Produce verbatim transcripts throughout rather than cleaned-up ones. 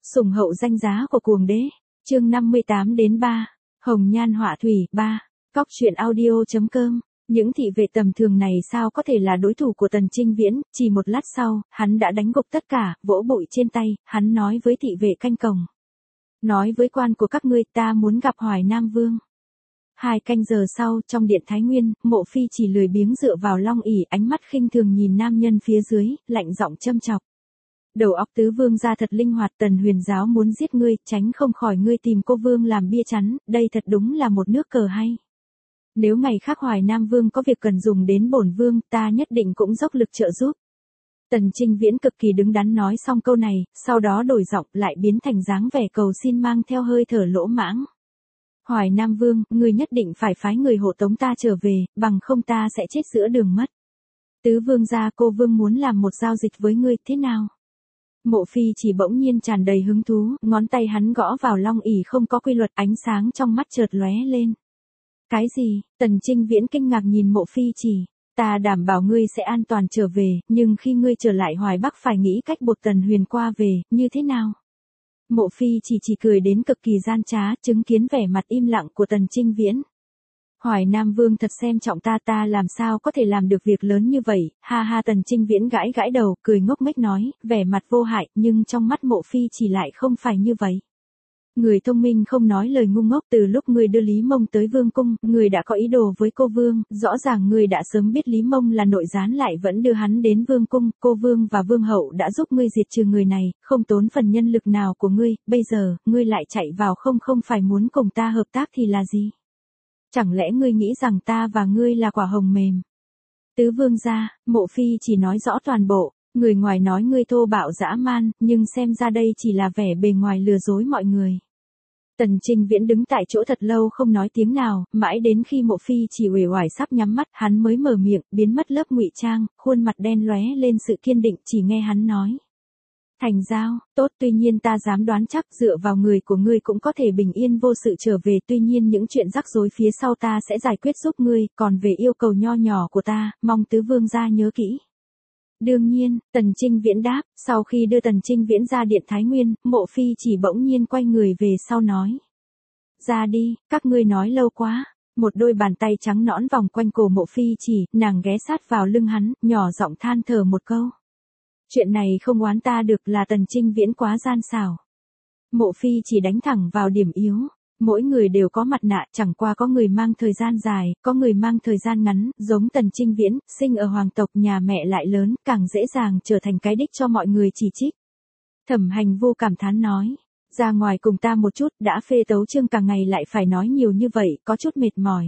Sủng hậu danh giá của cuồng đế. Chương năm mươi tám đến ba. Hồng nhan họa thủy ba. Cóc truyện audio.com. Những thị vệ tầm thường này sao có thể là đối thủ của Tần Trinh Viễn, chỉ một lát sau, hắn đã đánh gục tất cả, vỗ bụi trên tay, hắn nói với thị vệ canh cổng. Nói với quan của các ngươi, ta muốn gặp Hoài Nam Vương. Hai canh giờ sau, trong điện Thái Nguyên, Mộ Phi chỉ lười biếng dựa vào long ỷ, ánh mắt khinh thường nhìn nam nhân phía dưới, lạnh giọng châm chọc. Đầu óc tứ vương gia thật linh hoạt, Tần Huyền giáo muốn giết ngươi, tránh không khỏi ngươi tìm cô vương làm bia chắn, đây thật đúng là một nước cờ hay. Nếu ngày khác Hoài Nam Vương có việc cần dùng đến bổn vương, ta nhất định cũng dốc lực trợ giúp. Tần Trinh Viễn cực kỳ đứng đắn nói xong câu này, sau đó đổi giọng lại biến thành dáng vẻ cầu xin mang theo hơi thở lỗ mãng. Hoài Nam Vương, ngươi nhất định phải phái người hộ tống ta trở về, bằng không ta sẽ chết giữa đường mất. Tứ vương gia, cô vương muốn làm một giao dịch với ngươi, thế nào? Mộ Phi chỉ bỗng nhiên tràn đầy hứng thú, ngón tay hắn gõ vào long ỷ không có quy luật, ánh sáng trong mắt chợt lóe lên. Cái gì? Tần Trinh Viễn kinh ngạc nhìn Mộ Phi chỉ. Ta đảm bảo ngươi sẽ an toàn trở về, nhưng khi ngươi trở lại Hoài Bắc phải nghĩ cách buộc Tần Huyền qua về, như thế nào? Mộ Phi chỉ chỉ cười đến cực kỳ gian trá, chứng kiến vẻ mặt im lặng của Tần Trinh Viễn. Hoài Nam Vương thật xem trọng ta, ta làm sao có thể làm được việc lớn như vậy, ha ha. Tần Trinh Viễn gãi gãi đầu, cười ngốc nghếch nói, vẻ mặt vô hại, nhưng trong mắt Mộ Phi chỉ lại không phải như vậy. Người thông minh không nói lời ngu ngốc, từ lúc người đưa Lý Mông tới Vương cung, người đã có ý đồ với cô Vương, rõ ràng người đã sớm biết Lý Mông là nội gián lại vẫn đưa hắn đến Vương cung, cô Vương và Vương hậu đã giúp ngươi diệt trừ người này, không tốn phần nhân lực nào của ngươi, bây giờ, ngươi lại chạy vào không không phải muốn cùng ta hợp tác thì là gì? Chẳng lẽ ngươi nghĩ rằng ta và ngươi là quả hồng mềm? Tứ vương gia, Mộ Phi chỉ nói rõ toàn bộ. Người ngoài nói ngươi thô bạo dã man, nhưng xem ra đây chỉ là vẻ bề ngoài lừa dối mọi người. Tần Trinh Viễn đứng tại chỗ thật lâu không nói tiếng nào, mãi đến khi Mộ Phi chỉ uể oải sắp nhắm mắt, hắn mới mở miệng, biến mất lớp ngụy trang, khuôn mặt đen lóe lên sự kiên định, chỉ nghe hắn nói. Thành giao, tốt, tuy nhiên ta dám đoán chắc dựa vào người của ngươi cũng có thể bình yên vô sự trở về, tuy nhiên những chuyện rắc rối phía sau ta sẽ giải quyết giúp ngươi, còn về yêu cầu nho nhỏ của ta, mong tứ vương gia nhớ kỹ. Đương nhiên, Tần Trinh Viễn đáp, sau khi đưa Tần Trinh Viễn ra điện Thái Nguyên, Mộ Phi chỉ bỗng nhiên quay người về sau nói. Ra đi, các ngươi nói lâu quá. Một đôi bàn tay trắng nõn vòng quanh cổ Mộ Phi chỉ, nàng ghé sát vào lưng hắn, nhỏ giọng than thở một câu. Chuyện này không oán ta được, là Tần Trinh Viễn quá gian xảo. Mộ Phi chỉ đánh thẳng vào điểm yếu. Mỗi người đều có mặt nạ, chẳng qua có người mang thời gian dài, có người mang thời gian ngắn, giống Tần Trinh Viễn, sinh ở hoàng tộc nhà mẹ lại lớn, càng dễ dàng trở thành cái đích cho mọi người chỉ trích. Thẩm Hành Vu cảm thán nói, ra ngoài cùng ta một chút, đã phê tấu chương càng ngày lại phải nói nhiều như vậy, có chút mệt mỏi.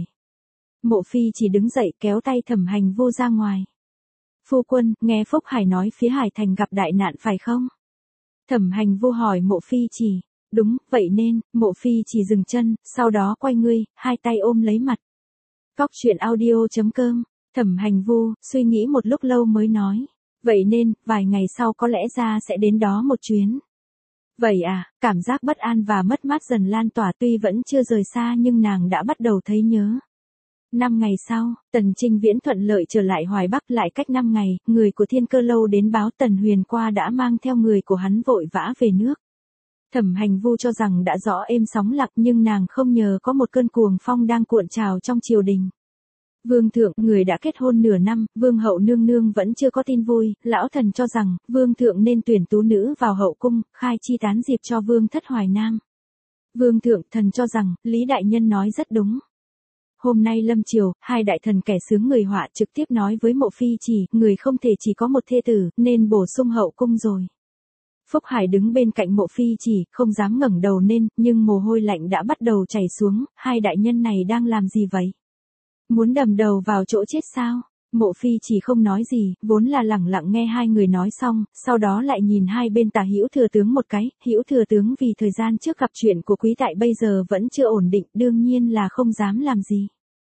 Mộ Phi chỉ đứng dậy kéo tay Thẩm Hành Vu ra ngoài. Phu quân, nghe Phúc Hải nói phía Hải Thành gặp đại nạn phải không? Thẩm Hành Vu hỏi Mộ Phi chỉ. Đúng, vậy nên, Mộ Phi chỉ dừng chân, sau đó quay ngươi, hai tay ôm lấy mặt. Cóc truyện audio.com, Thẩm Hành Vu, suy nghĩ một lúc lâu mới nói. Vậy nên, vài ngày sau có lẽ ra sẽ đến đó một chuyến. Vậy à, cảm giác bất an và mất mát dần lan tỏa, tuy vẫn chưa rời xa nhưng nàng đã bắt đầu thấy nhớ. Năm ngày sau, Tần Trinh Viễn thuận lợi trở lại Hoài Bắc, lại cách năm ngày, người của Thiên Cơ Lâu đến báo Tần Huyền qua đã mang theo người của hắn vội vã về nước. Thẩm Hành Vu cho rằng đã rõ êm sóng lặng, nhưng nàng không ngờ có một cơn cuồng phong đang cuộn trào trong triều đình. Vương thượng, người đã kết hôn nửa năm, vương hậu nương nương vẫn chưa có tin vui, lão thần cho rằng, vương thượng nên tuyển tú nữ vào hậu cung, khai chi tán diệp cho vương thất Hoài Nam. Vương thượng, thần cho rằng, Lý đại nhân nói rất đúng. Hôm nay lâm triều, hai đại thần kẻ sướng người họa trực tiếp nói với Mộ Phi chỉ, người không thể chỉ có một thê tử, nên bổ sung hậu cung rồi. Phúc Hải đứng bên cạnh Mộ Phi chỉ, không dám ngẩng đầu lên, nhưng mồ hôi lạnh đã bắt đầu chảy xuống, hai đại nhân này đang làm gì vậy? Muốn đầm đầu vào chỗ chết sao? Mộ Phi chỉ không nói gì, vốn là lẳng lặng nghe hai người nói xong, sau đó lại nhìn hai bên Tả Hữu thừa tướng một cái, Hữu thừa tướng vì thời gian trước gặp chuyện của quý tại bây giờ vẫn chưa ổn định, đương nhiên là không dám làm gì.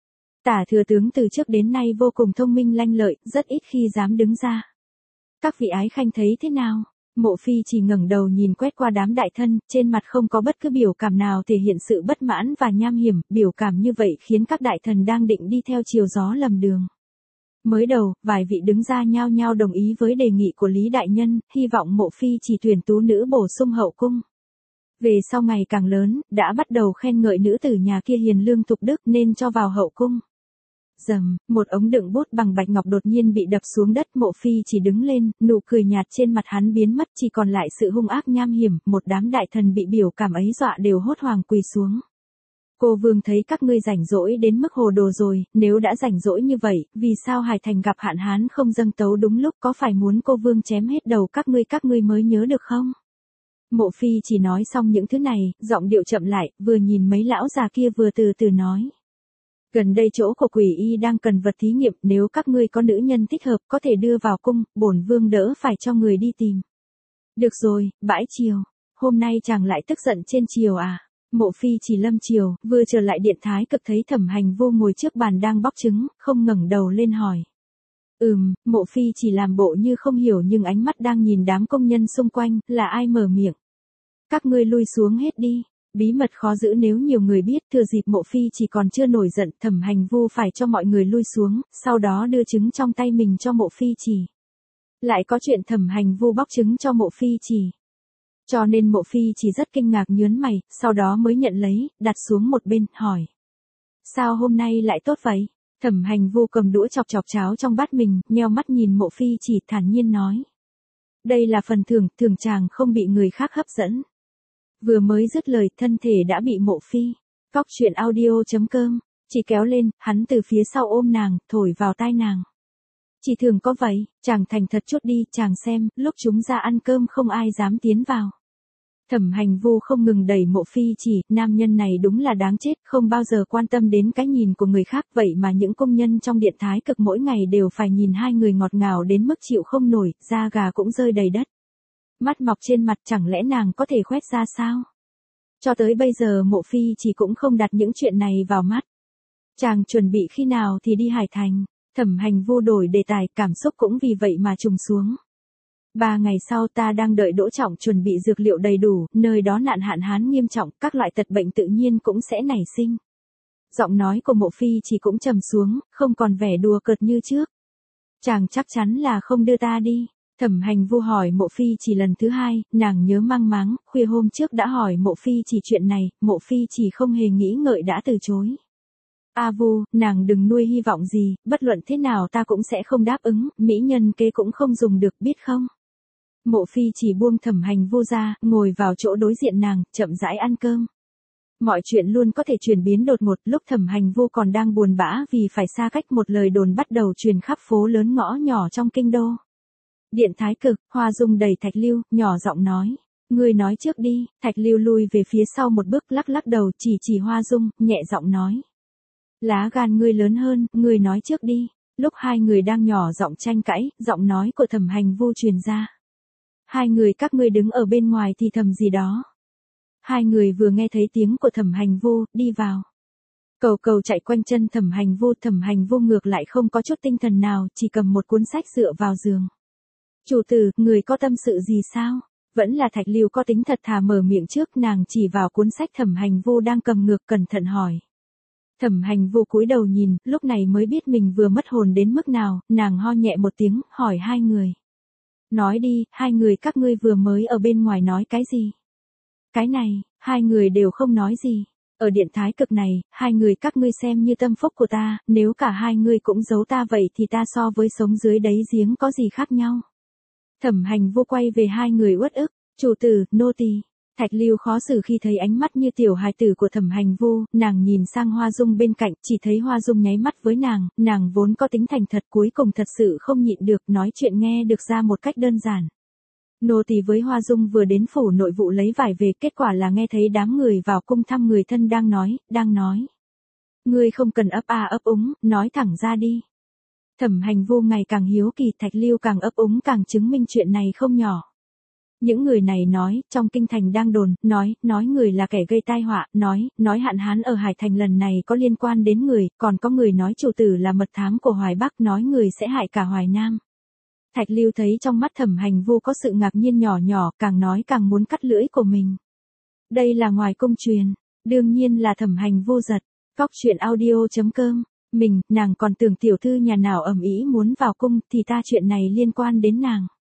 Tả thừa tướng từ trước đến nay vô cùng thông minh lanh lợi, rất ít khi dám đứng ra. Các vị ái khanh thấy thế nào? Mộ Phi chỉ ngẩng đầu nhìn quét qua đám đại thân, trên mặt không có bất cứ biểu cảm nào thể hiện sự bất mãn và nham hiểm, biểu cảm như vậy khiến các đại thần đang định đi theo chiều gió lầm đường. Mới đầu, vài vị đứng ra nhao nhao đồng ý với đề nghị của Lý đại nhân, hy vọng Mộ Phi chỉ tuyển tú nữ bổ sung hậu cung. Về sau ngày càng lớn, đã bắt đầu khen ngợi nữ tử nhà kia hiền lương tục đức nên cho vào hậu cung. Dầm, một ống đựng bút bằng bạch ngọc đột nhiên bị đập xuống đất, Mộ Phi chỉ đứng lên, nụ cười nhạt trên mặt hắn biến mất, chỉ còn lại sự hung ác nham hiểm, một đám đại thần bị biểu cảm ấy dọa đều hốt hoảng quỳ xuống. Cô vương thấy các ngươi rảnh rỗi đến mức hồ đồ rồi, nếu đã rảnh rỗi như vậy, vì sao Hải Thành gặp hạn hán không dâng tấu đúng lúc, có phải muốn cô vương chém hết đầu các ngươi các ngươi mới nhớ được không? Mộ Phi chỉ nói xong những thứ này, giọng điệu chậm lại, vừa nhìn mấy lão già kia vừa từ từ nói. Gần đây chỗ của quỷ y đang cần vật thí nghiệm, nếu các ngươi có nữ nhân thích hợp có thể đưa vào cung, bổn vương đỡ phải cho người đi tìm. Được rồi, bãi triều. Hôm nay chàng lại tức giận trên triều à? Mộ Phi chỉ lâm triều, vừa trở lại điện thái cực thấy Thẩm Hành Vô ngồi trước bàn đang bóc trứng, không ngẩng đầu lên hỏi. Ừm, Mộ Phi chỉ làm bộ như không hiểu nhưng ánh mắt đang nhìn đám công nhân xung quanh, là ai mở miệng. Các ngươi lui xuống hết đi. Bí mật khó giữ nếu nhiều người biết, thừa dịp Mộ Phi chỉ còn chưa nổi giận, Thẩm Hành Vu phải cho mọi người lui xuống, sau đó đưa trứng trong tay mình cho Mộ Phi chỉ. Lại có chuyện Thẩm Hành Vu bóc trứng cho Mộ Phi chỉ. Cho nên Mộ Phi chỉ rất kinh ngạc nhớn mày, sau đó mới nhận lấy, đặt xuống một bên, hỏi. Sao hôm nay lại tốt vậy? Thẩm Hành Vu cầm đũa chọc chọc cháo trong bát mình, nheo mắt nhìn Mộ Phi chỉ thản nhiên nói. Đây là phần thưởng, thưởng chàng không bị người khác hấp dẫn. Vừa mới dứt lời, thân thể đã bị Mộ Phi. Cóc truyện audio.com, chỉ kéo lên, hắn từ phía sau ôm nàng, thổi vào tai nàng. Chỉ thường có vậy, chàng thành thật chút đi, chàng xem, lúc chúng ra ăn cơm không ai dám tiến vào. Thẩm Hành Vu không ngừng đẩy Mộ Phi chỉ, nam nhân này đúng là đáng chết, không bao giờ quan tâm đến cái nhìn của người khác, vậy mà những công nhân trong điện thái cực mỗi ngày đều phải nhìn hai người ngọt ngào đến mức chịu không nổi, da gà cũng rơi đầy đất. Mắt mọc trên mặt chẳng lẽ nàng có thể khoét ra sao? Cho tới bây giờ Mộ Phi chỉ cũng không đặt những chuyện này vào mắt. Chàng chuẩn bị khi nào thì đi Hải Thành? Thẩm Hành Vu đổi đề tài, cảm xúc cũng vì vậy mà trùng xuống. Ba ngày sau ta đang đợi Đỗ Trọng chuẩn bị dược liệu đầy đủ, nơi đó nạn hạn hán nghiêm trọng, các loại tật bệnh tự nhiên cũng sẽ nảy sinh. Giọng nói của Mộ Phi chỉ cũng trầm xuống, không còn vẻ đùa cợt như trước. Chàng chắc chắn là không đưa ta đi. Thẩm Hành Vu hỏi Mộ Phi chỉ lần thứ hai, nàng nhớ mang máng, khuya hôm trước đã hỏi Mộ Phi chỉ chuyện này, Mộ Phi chỉ không hề nghĩ ngợi đã từ chối. A Vu, nàng đừng nuôi hy vọng gì, bất luận thế nào ta cũng sẽ không đáp ứng, mỹ nhân kế cũng không dùng được biết không. Mộ Phi chỉ buông Thẩm Hành Vu ra, ngồi vào chỗ đối diện nàng, chậm rãi ăn cơm. Mọi chuyện luôn có thể chuyển biến đột ngột, lúc Thẩm Hành Vu còn đang buồn bã vì phải xa cách, một lời đồn bắt đầu truyền khắp phố lớn ngõ nhỏ trong kinh đô. Điện thái cực, Hoa Dung đẩy Thạch Lưu, nhỏ giọng nói. Ngươi nói trước đi, Thạch Lưu lui về phía sau một bước, lắc lắc đầu, chỉ chỉ Hoa Dung, nhẹ giọng nói. Lá gan ngươi lớn hơn, ngươi nói trước đi. Lúc hai người đang nhỏ giọng tranh cãi, giọng nói của Thẩm Hành Vu truyền ra. Hai người các ngươi đứng ở bên ngoài thì thầm gì đó. Hai người vừa nghe thấy tiếng của Thẩm Hành Vu, đi vào. Cầu cầu chạy quanh chân Thẩm Hành Vu, Thẩm Hành Vu ngược lại không có chút tinh thần nào, chỉ cầm một cuốn sách dựa vào giường. Chủ tử, người có tâm sự gì sao? Vẫn là Thạch Lưu có tính thật thà mở miệng trước, nàng chỉ vào cuốn sách Thẩm Hành Vu đang cầm ngược cẩn thận hỏi. Thẩm Hành Vu cúi đầu nhìn, lúc này mới biết mình vừa mất hồn đến mức nào, nàng ho nhẹ một tiếng, hỏi hai người. Nói đi, hai người các ngươi vừa mới ở bên ngoài nói cái gì? Cái này, hai người đều không nói gì. Ở điện thái cực này, hai người các ngươi xem như tâm phúc của ta, nếu cả hai người cũng giấu ta vậy thì ta so với sống dưới đáy giếng có gì khác nhau? Thẩm Hành Vu quay về hai người uất ức, chủ tử, nô tỳ. Thạch Lưu khó xử khi thấy ánh mắt như tiểu hài tử của Thẩm Hành Vu, nàng nhìn sang Hoa Dung bên cạnh, chỉ thấy Hoa Dung nháy mắt với nàng, nàng vốn có tính thành thật cuối cùng thật sự không nhịn được, nói chuyện nghe được ra một cách đơn giản. Nô tỳ với Hoa Dung vừa đến phủ nội vụ lấy vải về, kết quả là nghe thấy đám người vào cung thăm người thân đang nói, đang nói. Ngươi không cần ấp a ấp úng, nói thẳng ra đi. Thẩm Hành Vu ngày càng hiếu kỳ, Thạch Lưu càng ấp úng càng chứng minh chuyện này không nhỏ. Những người này nói, trong kinh thành đang đồn, nói, nói người là kẻ gây tai họa, nói, nói hạn hán ở Hải Thành lần này có liên quan đến người, còn có người nói chủ tử là mật thám của Hoài Bắc, nói người sẽ hại cả Hoài Nam. Thạch Lưu thấy trong mắt Thẩm Hành Vu có sự ngạc nhiên nhỏ nhỏ, càng nói càng muốn cắt lưỡi của mình. Đây là ngoài cung truyền, đương nhiên là Thẩm Hành Vu giật. Cóc truyện audio.com, mình, nàng còn tưởng tiểu thư nhà nào ầm ĩ muốn vào cung thì ta chuyện này liên quan đến nàng.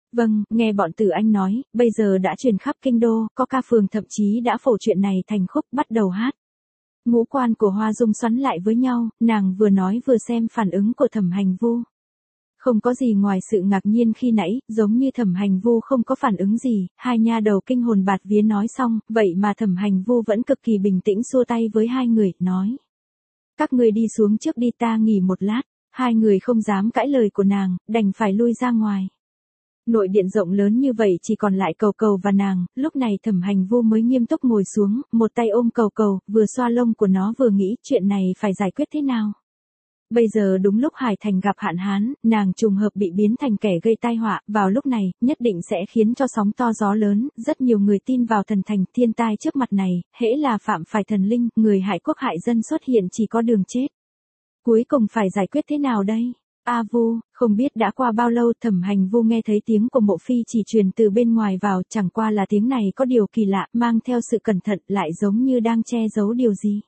Vâng, nghe bọn Tử Anh nói, bây giờ đã truyền khắp kinh đô, có ca phường thậm chí đã phổ chuyện này thành khúc bắt đầu hát. Ngũ quan của Hoa Dung xoắn lại với nhau, nàng vừa nói vừa xem phản ứng của Thẩm Hành Vu. Không có gì ngoài sự ngạc nhiên khi nãy, giống như Thẩm Hành Vu không có phản ứng gì, hai nha đầu kinh hồn bạt vía nói xong, vậy mà Thẩm Hành Vu vẫn cực kỳ bình tĩnh xua tay với hai người, nói. Các người đi xuống trước đi, ta nghỉ một lát. Hai người không dám cãi lời của nàng, đành phải lui ra ngoài. Nội điện rộng lớn như vậy chỉ còn lại Cầu Cầu và nàng, lúc này Thẩm Hành Vu mới nghiêm túc ngồi xuống, một tay ôm Cầu Cầu, vừa xoa lông của nó vừa nghĩ chuyện này phải giải quyết thế nào. Bây giờ đúng lúc Hải Thành gặp hạn hán, nàng trùng hợp bị biến thành kẻ gây tai họa, vào lúc này, nhất định sẽ khiến cho sóng to gió lớn, rất nhiều người tin vào thần thành, thiên tai trước mặt này, hễ là phạm phải thần linh, người hại quốc hại dân xuất hiện chỉ có đường chết. Cuối cùng phải giải quyết thế nào đây? A Vu, không biết đã qua bao lâu, Thẩm Hành Vu nghe thấy tiếng của Mộ Phi chỉ truyền từ bên ngoài vào, chẳng qua là tiếng này có điều kỳ lạ, mang theo sự cẩn thận, lại giống như đang che giấu điều gì.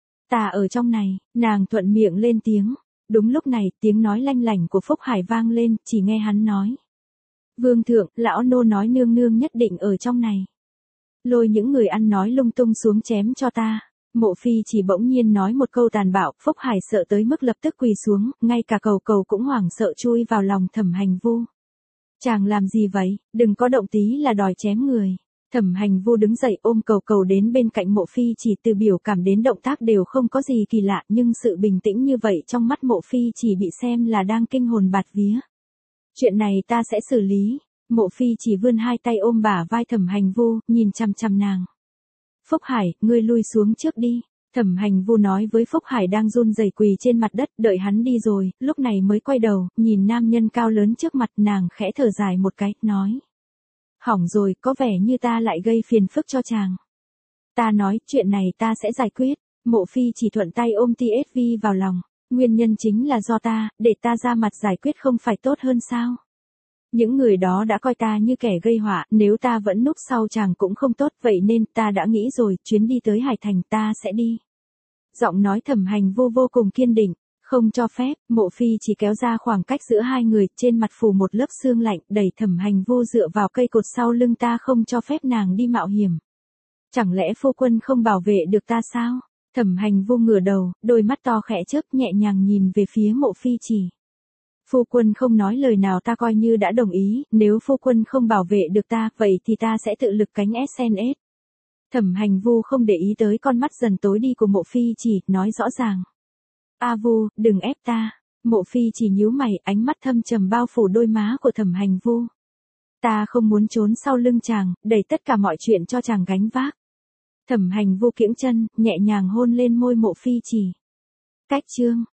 Ta ở trong này, nàng thuận miệng lên tiếng. Đúng lúc này, tiếng nói lanh lảnh của Phúc Hải vang lên, chỉ nghe hắn nói. Vương thượng, lão nô nói nương nương nhất định ở trong này. Lôi những người ăn nói lung tung xuống chém cho ta. Mộ Phi chỉ bỗng nhiên nói một câu tàn bạo, Phúc Hải sợ tới mức lập tức quỳ xuống, ngay cả Cầu Cầu cũng hoảng sợ chui vào lòng Thẩm Hành Vu. Chàng làm gì vậy, đừng có động tí là đòi chém người. Thẩm Hành Vu đứng dậy ôm Cầu Cầu đến bên cạnh Mộ Phi chỉ, từ biểu cảm đến động tác đều không có gì kỳ lạ, nhưng sự bình tĩnh như vậy trong mắt Mộ Phi chỉ bị xem là đang kinh hồn bạt vía. Chuyện này ta sẽ xử lý. Mộ Phi chỉ vươn hai tay ôm bả vai Thẩm Hành Vu, nhìn chằm chằm nàng. Phúc Hải, ngươi lui xuống trước đi. Thẩm Hành Vu nói với Phúc Hải đang run rẩy quỳ trên mặt đất, đợi hắn đi rồi, lúc này mới quay đầu, nhìn nam nhân cao lớn trước mặt, nàng khẽ thở dài một cái, nói. Hỏng rồi, có vẻ như ta lại gây phiền phức cho chàng. Ta nói, chuyện này ta sẽ giải quyết. Mộ Phi chỉ thuận tay ôm tê ét vê vào lòng. Nguyên nhân chính là do ta, để ta ra mặt giải quyết không phải tốt hơn sao? Những người đó đã coi ta như kẻ gây họa, nếu ta vẫn núp sau chàng cũng không tốt, vậy nên ta đã nghĩ rồi, chuyến đi tới Hải Thành ta sẽ đi. Giọng nói Thẩm Hành Vu vô cùng kiên định, không cho phép. Mộ Phi chỉ kéo ra khoảng cách giữa hai người, trên mặt phủ một lớp sương lạnh, đẩy Thẩm Hành Vu dựa vào cây cột sau lưng, ta không cho phép nàng đi mạo hiểm. Chẳng lẽ phu quân không bảo vệ được ta sao? Thẩm Hành Vu ngửa đầu, đôi mắt to khẽ chớp, nhẹ nhàng nhìn về phía Mộ Phi chỉ. Phu quân không nói lời nào ta coi như đã đồng ý, nếu phu quân không bảo vệ được ta, vậy thì ta sẽ tự lực cánh ét en ét. Thẩm Hành Vu không để ý tới con mắt dần tối đi của Mộ Phi chỉ, nói rõ ràng. A Vu, đừng ép ta. Mộ Phi chỉ nhíu mày, ánh mắt thâm trầm bao phủ đôi má của Thẩm Hành Vu. Ta không muốn trốn sau lưng chàng, đẩy tất cả mọi chuyện cho chàng gánh vác. Thẩm Hành Vu kiễng chân, nhẹ nhàng hôn lên môi Mộ Phi chỉ. Cách chương